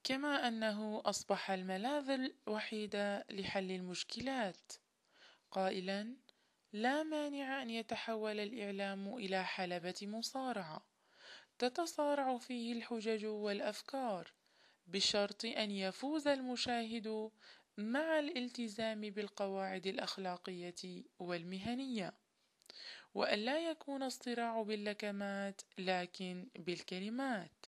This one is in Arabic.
كما أنه أصبح الملاذ الوحيد لحل المشكلات، قائلا: لا مانع أن يتحول الإعلام إلى حلبة مصارعة تتصارع فيه الحجج والأفكار، بشرط أن يفوز المشاهد مع الالتزام بالقواعد الأخلاقية والمهنية، وأن لا يكون الصراع باللكمات لكن بالكلمات.